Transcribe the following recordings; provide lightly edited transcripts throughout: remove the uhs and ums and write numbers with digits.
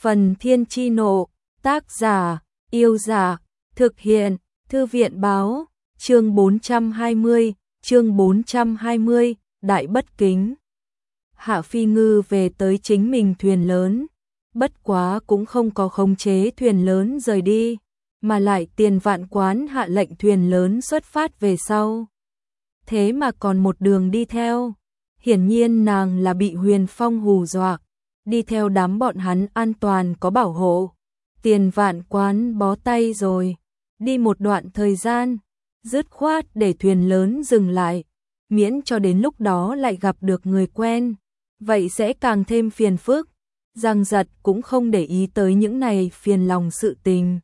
Phần Thiên Chi Nộ, tác giả, Yêu Giả, thực hiện, Thư viện Báo, chương 420, Đại Bất Kính. Hạ Phi Ngư về tới chính mình thuyền lớn, bất quá cũng không có khống chế thuyền lớn rời đi, mà lại Tiền Vạn Quán hạ lệnh thuyền lớn xuất phát về sau. Thế mà còn một đường đi theo, hiển nhiên nàng là bị Huyền Phong hù dọa, đi theo đám bọn hắn an toàn có bảo hộ. Tiền Vạn Quán bó tay rồi, đi một đoạn thời gian, dứt khoát để thuyền lớn dừng lại, miễn cho đến lúc đó lại gặp được người quen, vậy sẽ càng thêm phiền phức. Giang Giật cũng không để ý tới những này phiền lòng sự tình.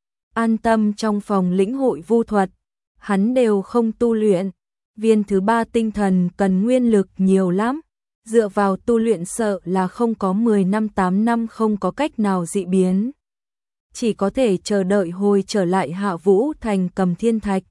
An tâm trong phòng lĩnh hội vu thuật, hắn đều không tu luyện, viên thứ 3 tinh thần cần nguyên lực nhiều lắm, dựa vào tu luyện sợ là không có 10 năm 8 năm không có cách nào dị biến. Chỉ có thể chờ đợi hồi trở lại Hạ Vũ Thành cầm thiên thạch.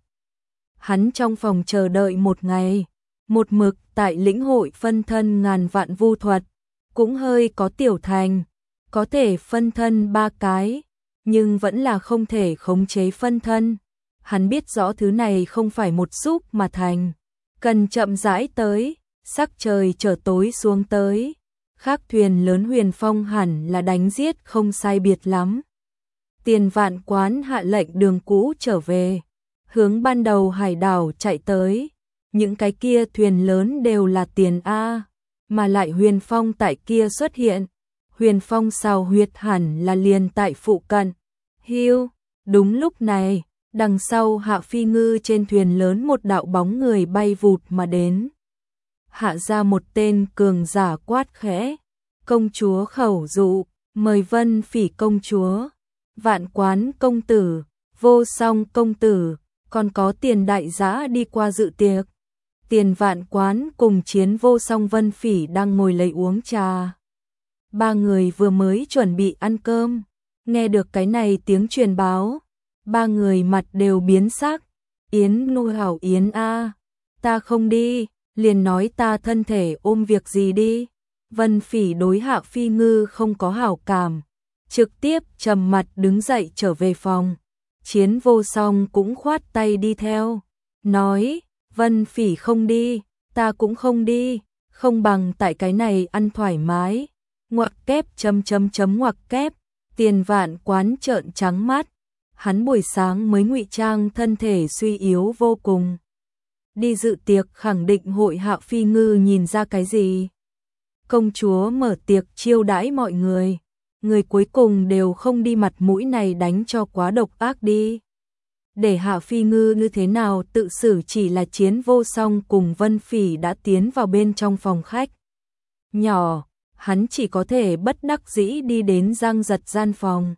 Hắn trong phòng chờ đợi một ngày, một mực tại lĩnh hội phân thân ngàn vạn vu thuật, cũng hơi có tiểu thành, có thể phân thân 3 cái, nhưng vẫn là không thể khống chế phân thân. Hắn biết rõ thứ này không phải một xúc mà thành, cần chậm rãi tới, sắc trời trở tối xuống tới. Khác thuyền lớn Huyền Phong hẳn là đánh giết không sai biệt lắm. Tiền Vạn Quán hạ lệnh đường cũ trở về, hướng ban đầu hải đảo chạy tới. Những cái kia thuyền lớn đều là tiền A, mà lại Huyền Phong tại kia xuất hiện. Huyền Phong xào huyệt hẳn là liền tại phụ cận. Hiu, đúng lúc này, đằng sau Hạ Phi Ngư trên thuyền lớn một đạo bóng người bay vụt mà đến. Hạ ra một tên cường giả quát khẽ, công chúa khẩu dụ, mời Vân Phỉ công chúa, Vạn Quán công tử, Vô Song công tử, còn có Tiền đại giã đi qua dự tiệc. Tiền Vạn Quán cùng Chiến Vô Song Vân Phỉ đang ngồi lấy uống trà. 3 người vừa mới chuẩn bị ăn cơm, nghe được cái này tiếng truyền báo, 3 người mặt đều biến sắc. Yến Nu hảo Yến a, ta không đi, liền nói ta thân thể ôm việc gì đi. Vân Phỉ đối Hạ Phi Ngư không có hảo cảm, trực tiếp trầm mặt đứng dậy trở về phòng. Chiến Vô Song cũng khoát tay đi theo, nói, Vân Phỉ không đi, ta cũng không đi, không bằng tại cái này ăn thoải mái. Ngoặc kép ngoặc kép. Tiền Vạn Quán trợn trắng mắt, hắn buổi sáng mới ngụy trang thân thể suy yếu vô cùng. Đi dự tiệc khẳng định hội Hạ Phi Ngư nhìn ra cái gì. Công chúa mở tiệc chiêu đãi mọi người, người cuối cùng đều không đi, mặt mũi này đánh cho quá độc ác đi. Để Hạ Phi Ngư như thế nào tự xử chỉ là Chiến Vô Song cùng Vân Phỉ đã tiến vào bên trong phòng khách nhỏ, hắn chỉ có thể bất đắc dĩ đi đến Giang Giật gian phòng.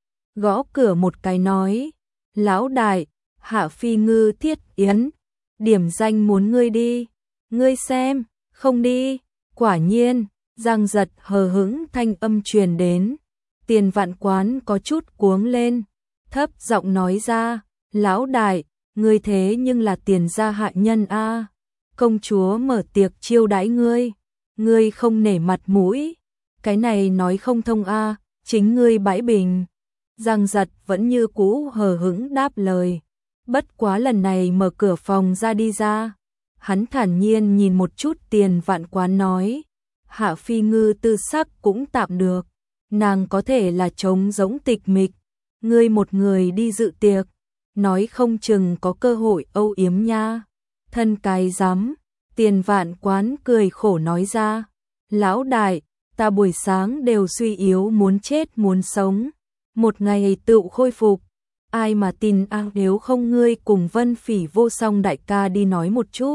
Gõ cửa một cái nói, lão đại, Hạ Phi Ngư Thiết Yến, điểm danh muốn ngươi đi, ngươi xem, không đi. Quả nhiên, Giang Giật hờ hững thanh âm truyền đến. Tiền Vạn Quán có chút cuống lên, thấp giọng nói ra, lão đại, ngươi thế nhưng là Tiền gia hạ nhân a, công chúa mở tiệc chiêu đãi ngươi, ngươi không nể mặt mũi, cái này nói không thông a, chính ngươi bãi bình. Giang Giật vẫn như cũ hờ hững đáp lời, bất quá lần này mở cửa phòng ra đi ra, hắn thản nhiên nhìn một chút Tiền Vạn Quán nói, Hạ Phi Ngư tư sắc cũng tạm được, nàng có thể là trống giống tịch mịch, ngươi một người đi dự tiệc, nói không chừng có cơ hội âu yếm nha. Thân cái dám. Tiền Vạn Quán cười khổ nói ra, lão đại, ta buổi sáng đều suy yếu muốn chết muốn sống, một ngày tự khôi phục, ai mà tin nếu không ngươi cùng Vân Phỉ Vô Song đại ca đi nói một chút,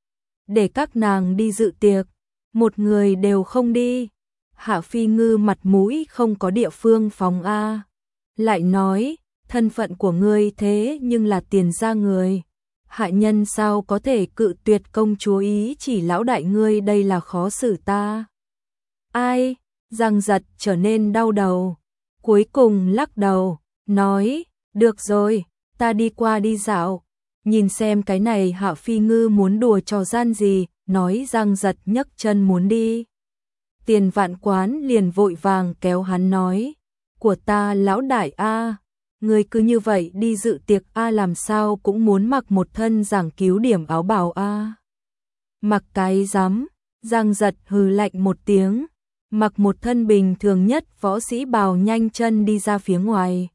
để các nàng đi dự tiệc, một người đều không đi. Hạ Phi Ngư mặt mũi không có địa phương phóng a, lại nói, thân phận của ngươi thế nhưng là Tiền gia người, hạ nhân sao có thể cự tuyệt công chúa ý chỉ, lão đại ngươi đây là khó xử ta. Ai? Giang Giật trở nên đau đầu, cuối cùng lắc đầu, nói, được rồi, ta đi qua đi dạo, nhìn xem cái này Hạ Phi Ngư muốn đùa trò gian gì. Nói Giang Giật nhấc chân muốn đi, Tiền Vạn Quán liền vội vàng kéo hắn nói, của ta lão đại a, người cứ như vậy đi dự tiệc a, làm sao cũng muốn mặc một thân giảng cứu điểm áo bào a. Mặc cái rắm, Giang Giật hừ lạnh một tiếng, mặc một thân bình thường nhất võ sĩ bào nhanh chân đi ra phía ngoài.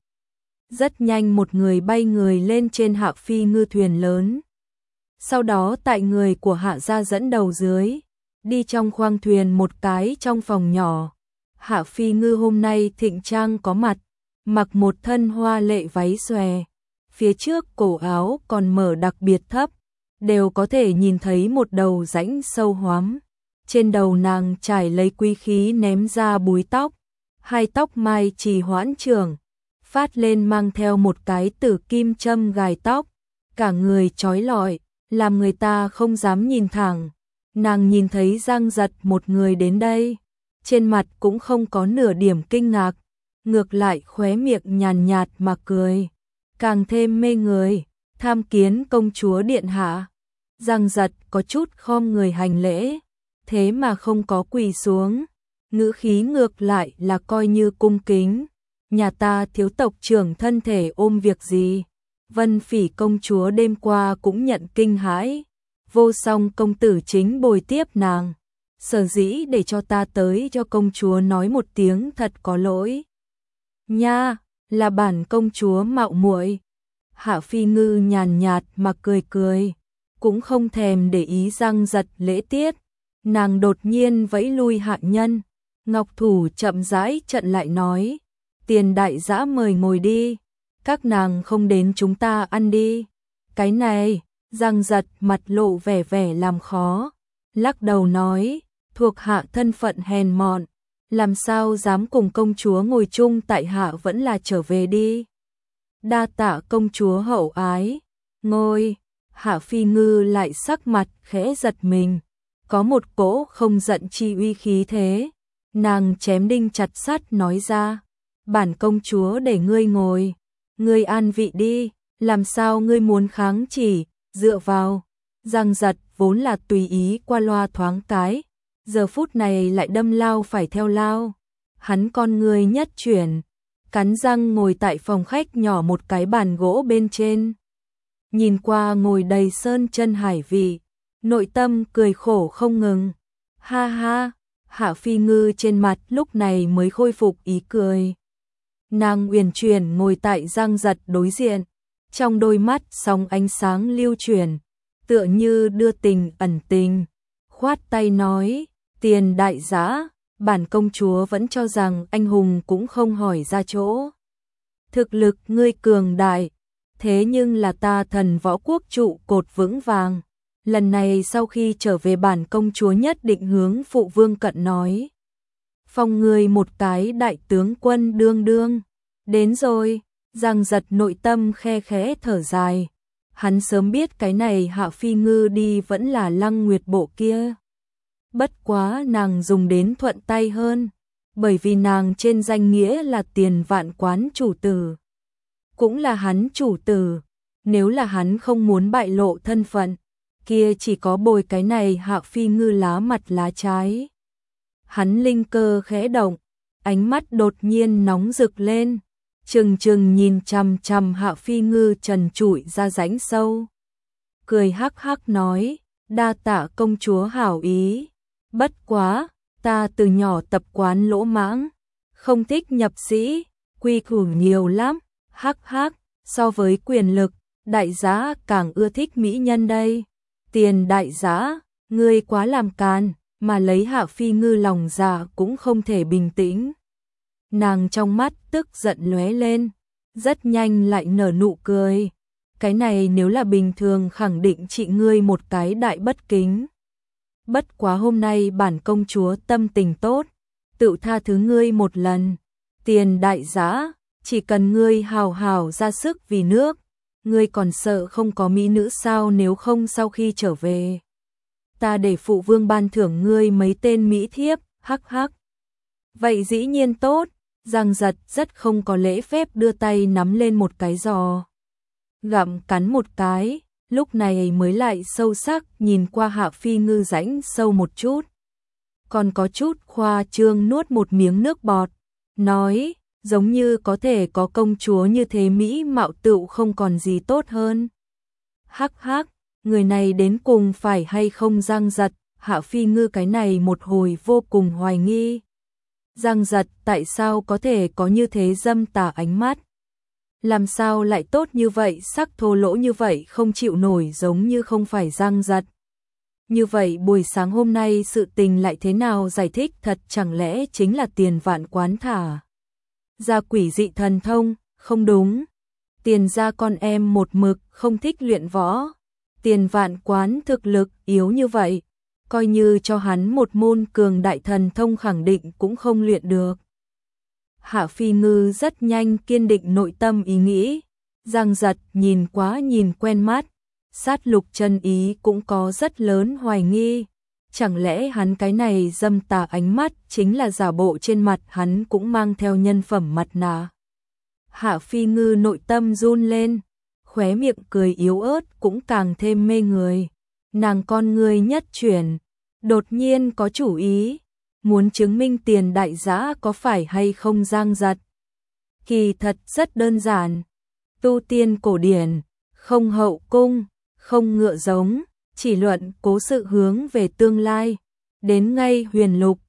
Rất nhanh một người bay người lên trên Hạ Phi Ngư thuyền lớn. Sau đó tại người của Hạ gia dẫn đầu dưới, đi trong khoang thuyền một cái trong phòng nhỏ. Hạ Phi Ngư hôm nay thịnh trang có mặt, mặc một thân hoa lệ váy xòe, phía trước cổ áo còn mở đặc biệt thấp, đều có thể nhìn thấy một đầu rãnh sâu hoắm. Trên đầu nàng trải lấy quý khí ném ra búi tóc, hai tóc mai trì hoãn trưởng, phát lên mang theo một cái tử kim châm gài tóc, cả người chói lọi, làm người ta không dám nhìn thẳng. Nàng nhìn thấy Giang Giật một người đến đây, trên mặt cũng không có nửa điểm kinh ngạc, ngược lại khóe miệng nhàn nhạt mà cười, càng thêm mê người. Tham kiến công chúa điện hạ. Giang Giật có chút khom người hành lễ, thế mà không có quỳ xuống, ngữ khí ngược lại là coi như cung kính. Nhà ta thiếu tộc trưởng thân thể ôm việc gì? Vân Phỉ công chúa đêm qua cũng nhận kinh hãi, Vô Song công tử chính bồi tiếp nàng, sở dĩ để cho ta tới cho công chúa nói một tiếng thật có lỗi. Nha, là bản công chúa mạo muội. Hạ Phi Ngư nhàn nhạt mà cười cười, cũng không thèm để ý Giang Giật lễ tiết. Nàng đột nhiên vẫy lui hạ nhân, Ngọc Thủ chậm rãi trận lại nói, Tiền đại dã mời ngồi đi, các nàng không đến chúng ta ăn đi. Cái này, Giang Giật mặt lộ vẻ vẻ làm khó, lắc đầu nói, thuộc hạ thân phận hèn mọn, làm sao dám cùng công chúa ngồi chung, tại hạ vẫn là trở về đi. Đa tạ công chúa hậu ái, ngồi. Hạ Phi Ngư lại sắc mặt khẽ giật mình, có một cỗ không giận chi uy khí thế. Nàng chém đinh chặt sắt nói ra, bản công chúa để ngươi ngồi, ngươi an vị đi, làm sao ngươi muốn kháng chỉ, dựa vào. Giang Giật vốn là tùy ý qua loa thoáng cái, giờ phút này lại đâm lao phải theo lao. Hắn con người nhất chuyển, cắn răng ngồi tại phòng khách nhỏ một cái bàn gỗ bên trên. Nhìn qua ngồi đầy sơn chân hải vị, nội tâm cười khổ không ngừng. Ha ha, Hạ Phi Ngư trên mặt lúc này mới khôi phục ý cười. Nàng uyển chuyển ngồi tại Giang Giật đối diện, trong đôi mắt sóng ánh sáng lưu chuyển, tựa như đưa tình ẩn tình, khoát tay nói, Tiền đại dã, bản công chúa vẫn cho rằng anh hùng cũng không hỏi ra chỗ. Thực lực ngươi cường đại, thế nhưng là ta Thần Võ Quốc trụ cột vững vàng. Lần này sau khi trở về bản công chúa nhất định hướng phụ vương cận nói, phong ngươi một cái đại tướng quân đương đương. Đến rồi. Giang Giật nội tâm khe khẽ thở dài, hắn sớm biết cái này Hạ Phi Ngư đi vẫn là Lăng Nguyệt bộ kia. Bất quá nàng dùng đến thuận tay hơn, bởi vì nàng trên danh nghĩa là Tiền Vạn quán chủ tử, cũng là hắn chủ tử. Nếu là hắn không muốn bại lộ thân phận, kia chỉ có bồi cái này Hạ Phi Ngư lá mặt lá trái. Hắn linh cơ khẽ động, ánh mắt đột nhiên nóng rực lên, trừng trừng nhìn chằm chằm Hạ Phi Ngư trần trụi ra rãnh sâu. Cười hắc hắc nói, đa tạ công chúa hảo ý. Bất quá, ta từ nhỏ tập quán lỗ mãng, không thích nhập sĩ, quy củ nhiều lắm. Hắc hắc, so với quyền lực, đại giá càng ưa thích mỹ nhân đây. Tiền đại giá, ngươi quá làm càn, mà lấy Hạ Phi Ngư lòng dạ cũng không thể bình tĩnh. Nàng trong mắt tức giận lóe lên, rất nhanh lại nở nụ cười. Cái này nếu là bình thường khẳng định trị ngươi một cái đại bất kính. Bất quá hôm nay bản công chúa tâm tình tốt, tự tha thứ ngươi một lần. Tiền đại giá, chỉ cần ngươi hào hào ra sức vì nước, ngươi còn sợ không có mỹ nữ sao? Nếu không sau khi trở về, ta để phụ vương ban thưởng ngươi mấy tên mỹ thiếp. Hắc hắc. Vậy dĩ nhiên tốt. Giang Giật rất không có lễ phép đưa tay nắm lên một cái giò, gặm cắn một cái, lúc này mới lại sâu sắc nhìn qua Hạ Phi Ngư rãnh sâu một chút, còn có chút khoa trương nuốt một miếng nước bọt, nói, giống như có thể có công chúa như thế mỹ mạo tựu không còn gì tốt hơn. Hắc hắc, người này đến cùng phải hay không Giang Giật, Hạ Phi Ngư cái này một hồi vô cùng hoài nghi. Giang Giật tại sao có thể có như thế dâm tà ánh mắt? Làm sao lại tốt như vậy, sắc thô lỗ như vậy không chịu nổi, giống như không phải Giang Giật. Như vậy buổi sáng hôm nay sự tình lại thế nào giải thích, thật chẳng lẽ chính là Tiền Vạn Quán thả ra quỷ dị thần thông? Không đúng, Tiền gia con em một mực không thích luyện võ. Tiền Vạn Quán thực lực yếu như vậy, coi như cho hắn một môn cường đại thần thông khẳng định cũng không luyện được. Hạ Phi Ngư rất nhanh kiên định nội tâm ý nghĩ. Giang Giật nhìn quá nhìn quen mắt, Sát Lục Chân Ý cũng có rất lớn hoài nghi. Chẳng lẽ hắn cái này dâm tà ánh mắt chính là giả bộ, trên mặt hắn cũng mang theo nhân phẩm mặt nạ? Hạ Phi Ngư nội tâm run lên, khóe miệng cười yếu ớt cũng càng thêm mê người. Nàng con người nhất chuyển, đột nhiên có chủ ý, muốn chứng minh Tiền đại giá có phải hay không Giang Giật. Kỳ thật rất đơn giản, tu tiên cổ điển, không hậu cung, không ngựa giống, chỉ luận cố sự hướng về tương lai. Đến ngay Huyền Lục,